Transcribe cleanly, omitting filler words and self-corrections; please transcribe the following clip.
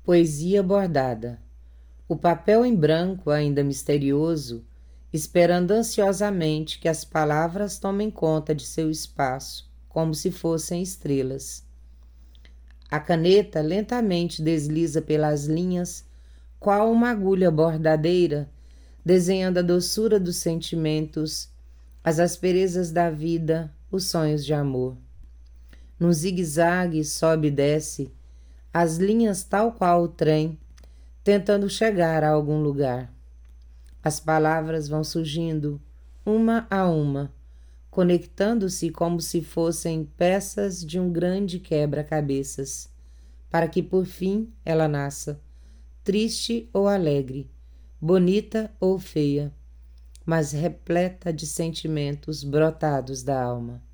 Poesia bordada. O papel em branco, ainda misterioso, esperando ansiosamente que as palavras tomem conta de seu espaço, como se fossem estrelas. A caneta lentamente desliza pelas linhas, qual uma agulha bordadeira, desenhando a doçura dos sentimentos, as asperezas da vida, os sonhos de amor. Num zigue-zague sobe e desce, as linhas tal qual o trem, tentando chegar a algum lugar. As palavras vão surgindo, uma a uma, conectando-se como se fossem peças de um grande quebra-cabeças, para que por fim ela nasça, triste ou alegre, bonita ou feia, mas repleta de sentimentos brotados da alma.